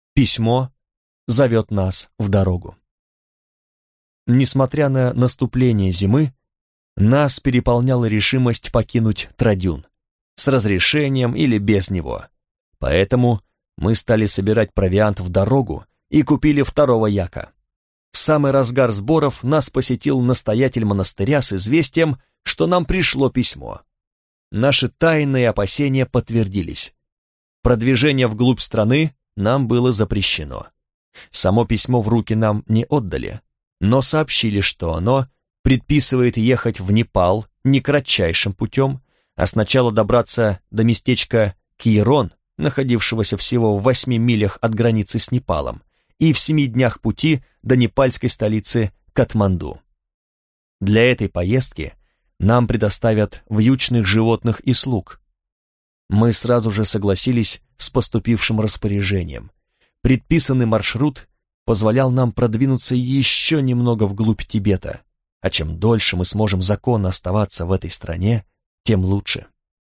Письмо зовет нас в дорогу. Несмотря на наступление зимы, нас переполняла решимость покинуть Традюн, с разрешением или без него. Поэтому мы стали собирать провиант в дорогу и купили второго яка. В самый разгар сборов нас посетил настоятель монастыря с известием, что нам пришло письмо. Наши тайные опасения подтвердились. Продвижение вглубь страны нам было запрещено. Само письмо в руки нам не отдали, но сообщили, что оно предписывает ехать в Непал не кратчайшим путем, а сначала добраться до местечка Кийрон, находившегося всего в 8 милях от границы с Непалом, и в 7 днях пути до непальской столицы Катманду. Для этой поездки нам предоставят вьючных животных и слуг. Мы сразу же согласились с поступившим распоряжением. Предписанный маршрут позволял нам продвинуться еще немного вглубь Тибета, а чем дольше мы сможем законно оставаться в этой стране, тем лучше.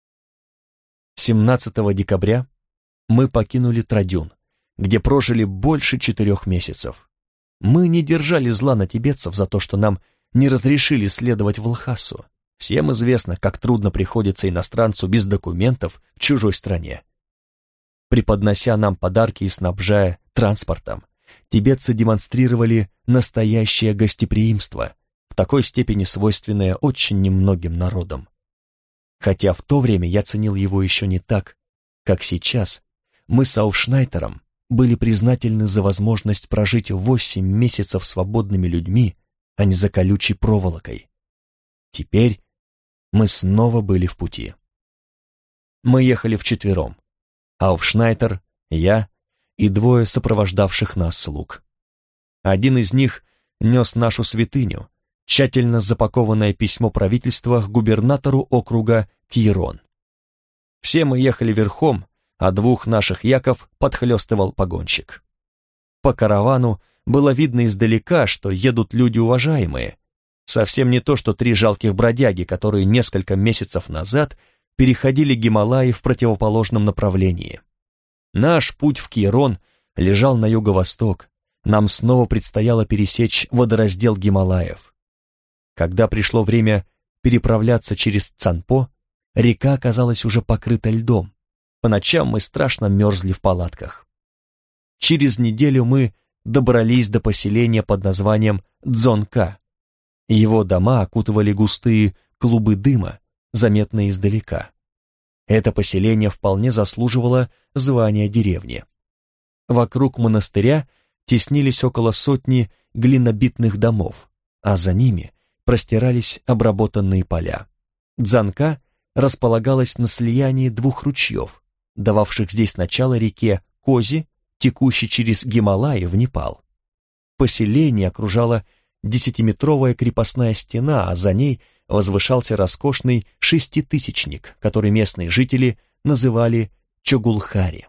17 декабря мы покинули Традюн, где прожили больше 4 месяцев. Мы не держали зла на тибетцев за то, что нам не разрешили следовать в Лхасу. Всем известно, как трудно приходится иностранцу без документов в чужой стране. Преподнося нам подарки и снабжая транспортом, тибетцы демонстрировали настоящее гостеприимство, в такой степени свойственное очень немногим народам. Хотя в то время я ценил его еще не так, как сейчас, мы с Ауфшнайтером были признательны за возможность прожить 8 месяцев свободными людьми, а не за колючей проволокой. Теперь мы снова были в пути. Мы ехали вчетвером: Ауфшнайтер, я и 2 сопровождавших нас слуг. Один из них нес нашу святыню, тщательно запакованное письмо правительства к губернатору округа Кийрон. Все мы ехали верхом, а 2 наших яков подхлёстывал погонщик. По каравану было видно издалека, что едут люди уважаемые, совсем не то, что 3 жалких бродяги, которые несколько месяцев назад переходили Гималаи в противоположном направлении. Наш путь в Кийрон лежал на юго-восток, нам снова предстояло пересечь водораздел Гималаев. Когда пришло время переправляться через Цанпо, река оказалась уже покрыта льдом. По ночам мы страшно мерзли в палатках. Через неделю мы добрались до поселения под названием Дзонка. Его дома окутывали густые клубы дыма, заметные издалека. Это поселение вполне заслуживало звания деревни. Вокруг монастыря теснились около 100 глинобитных домов, а за ними простирались обработанные поля. Дзонка располагалась на слиянии 2 ручьев, дававших здесь начало реке Кози, текущей через Гималаи в Непал. Поселение окружала 10-метровая крепостная стена, а за ней возвышался роскошный 6-тысячник, который местные жители называли Чогулхари.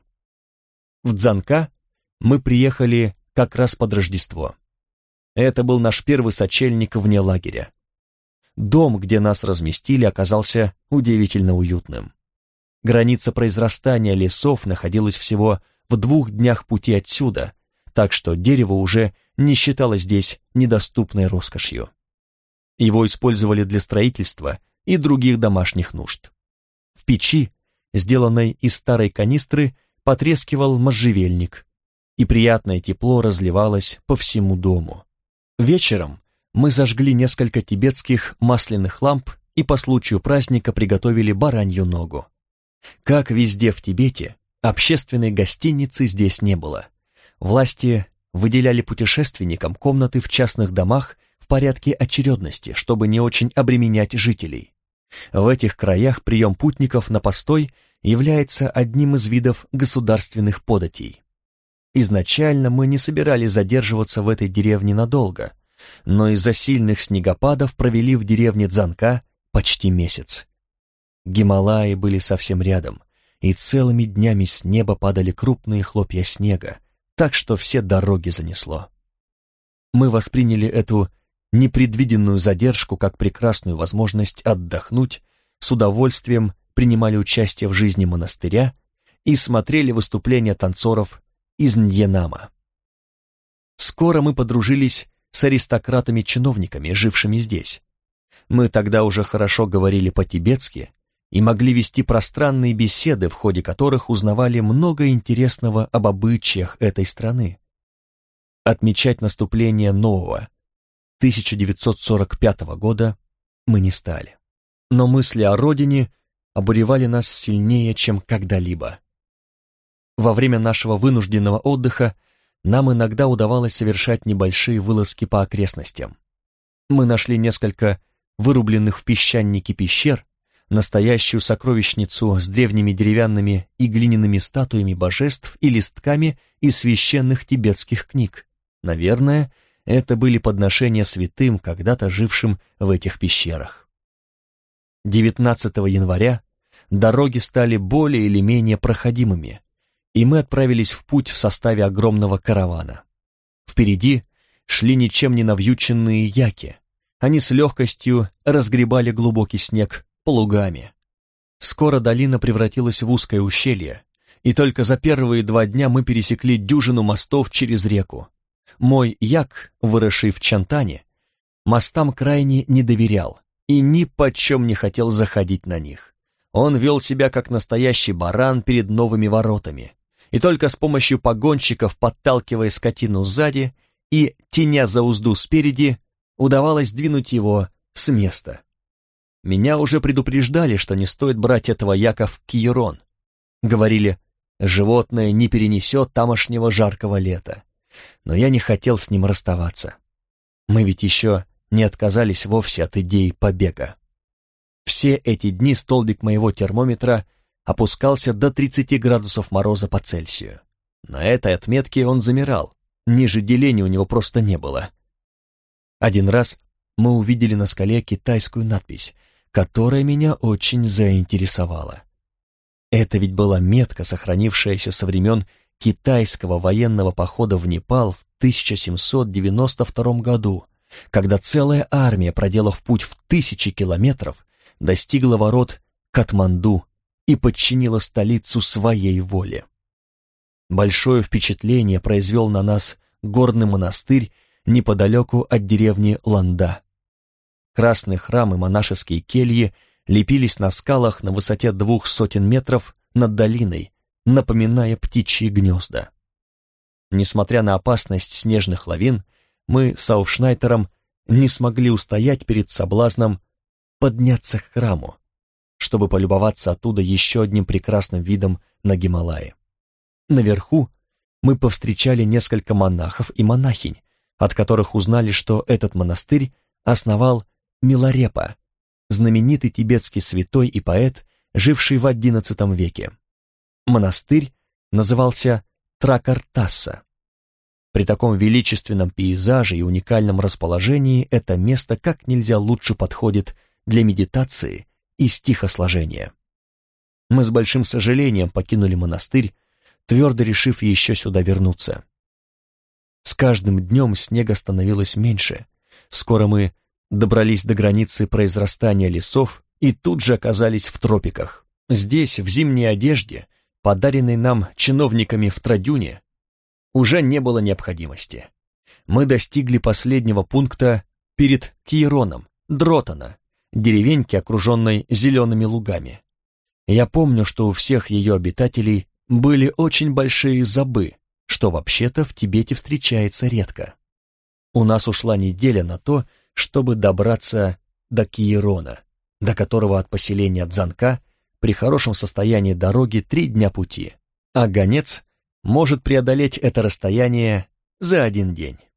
В Дзонка мы приехали как раз под Рождество. Это был наш первый сочельник вне лагеря. Дом, где нас разместили, оказался удивительно уютным. Граница произрастания лесов находилась всего в 2 днях пути отсюда, так что дерево уже не считалось здесь недоступной роскошью. Его использовали для строительства и других домашних нужд. В печи, сделанной из старой канистры, потрескивал можжевельник, и приятное тепло разливалось по всему дому. Вечером мы зажгли несколько тибетских масляных ламп и по случаю праздника приготовили баранью ногу. Как везде в Тибете, общественной гостиницы здесь не было. Власти выделяли путешественникам комнаты в частных домах в порядке очередности, чтобы не очень обременять жителей. В этих краях прием путников на постой является одним из видов государственных податей. Изначально мы не собирались задерживаться в этой деревне надолго, но из-за сильных снегопадов провели в деревне Дзонка почти месяц. Гималаи были совсем рядом, и целыми днями с неба падали крупные хлопья снега, так что все дороги занесло. Мы восприняли эту непредвиденную задержку как прекрасную возможность отдохнуть, с удовольствием принимали участие в жизни монастыря и смотрели выступления танцоров из Ньенама. Скоро мы подружились с аристократами-чиновниками, жившими здесь. Мы тогда уже хорошо говорили по-тибетски и могли вести пространные беседы, в ходе которых узнавали много интересного об обычаях этой страны. Отмечать наступление нового 1945 года мы не стали. Но мысли о родине обуревали нас сильнее, чем когда-либо. Во время нашего вынужденного отдыха нам иногда удавалось совершать небольшие вылазки по окрестностям. Мы нашли несколько вырубленных в песчанике пещер, настоящую сокровищницу с древними деревянными и глиняными статуями божеств и листками из священных тибетских книг. Наверное, это были подношения святым, когда-то жившим в этих пещерах. 19 января дороги стали более или менее проходимыми, и мы отправились в путь в составе огромного каравана. Впереди шли ничем не навьюченные яки. Они с легкостью разгребали глубокий снег плугами. Скоро долина превратилась в узкое ущелье, и только за первые 2 дня мы пересекли дюжину мостов через реку. Мой як, выросший в Чантане, мостам крайне не доверял и ни почем не хотел заходить на них. Он вел себя как настоящий баран перед новыми воротами, и только с помощью погонщиков, подталкивая скотину сзади и теня за узду спереди, удавалось двинуть его с места. Меня уже предупреждали, что не стоит брать этого яка в Киерон. Говорили, животное не перенесет тамошнего жаркого лета. Но я не хотел с ним расставаться. Мы ведь еще не отказались вовсе от идеи побега. Все эти дни столбик моего термометра опускался до 30 градусов мороза по Цельсию. На этой отметке он замирал, ниже деления у него просто не было. Один раз мы увидели на скале китайскую надпись, которая меня очень заинтересовала. Это ведь была метка, сохранившаяся со времен китайского военного похода в Непал в 1792 году, когда целая армия, проделав путь в 1000 километров, достигла ворот Катманду и подчинила столицу своей воле. Большое впечатление произвел на нас горный монастырь неподалеку от деревни Ланда. Красный храм и монашеские кельи лепились на скалах на высоте 200 метров над долиной, напоминая птичьи гнезда. Несмотря на опасность снежных лавин, мы с Ауфшнайтером не смогли устоять перед соблазном подняться к храму, чтобы полюбоваться оттуда еще одним прекрасным видом на Гималаи. Наверху мы повстречали несколько монахов и монахинь, от которых узнали, что этот монастырь основал Миларепа, знаменитый тибетский святой и поэт, живший в XI веке. Монастырь назывался Тракартасса. При таком величественном пейзаже и уникальном расположении это место как нельзя лучше подходит для медитации и стихосложения. Мы с большим сожалением покинули монастырь, твердо решив еще сюда вернуться. С каждым днем снега становилось меньше. Скоро мы добрались до границы произрастания лесов и тут же оказались в тропиках. Здесь, в зимней одежде, подаренной нам чиновниками в Традюне, уже не было необходимости. Мы достигли последнего пункта перед Киероном, Дротана, деревеньки, окруженной зелеными лугами. Я помню, что у всех ее обитателей были очень большие забы, что вообще-то в Тибете встречается редко. У нас ушла неделя на то, чтобы добраться до Киерона, до которого от поселения Дзанка при хорошем состоянии дороги 3 дня пути, а гонец может преодолеть это расстояние за 1 день.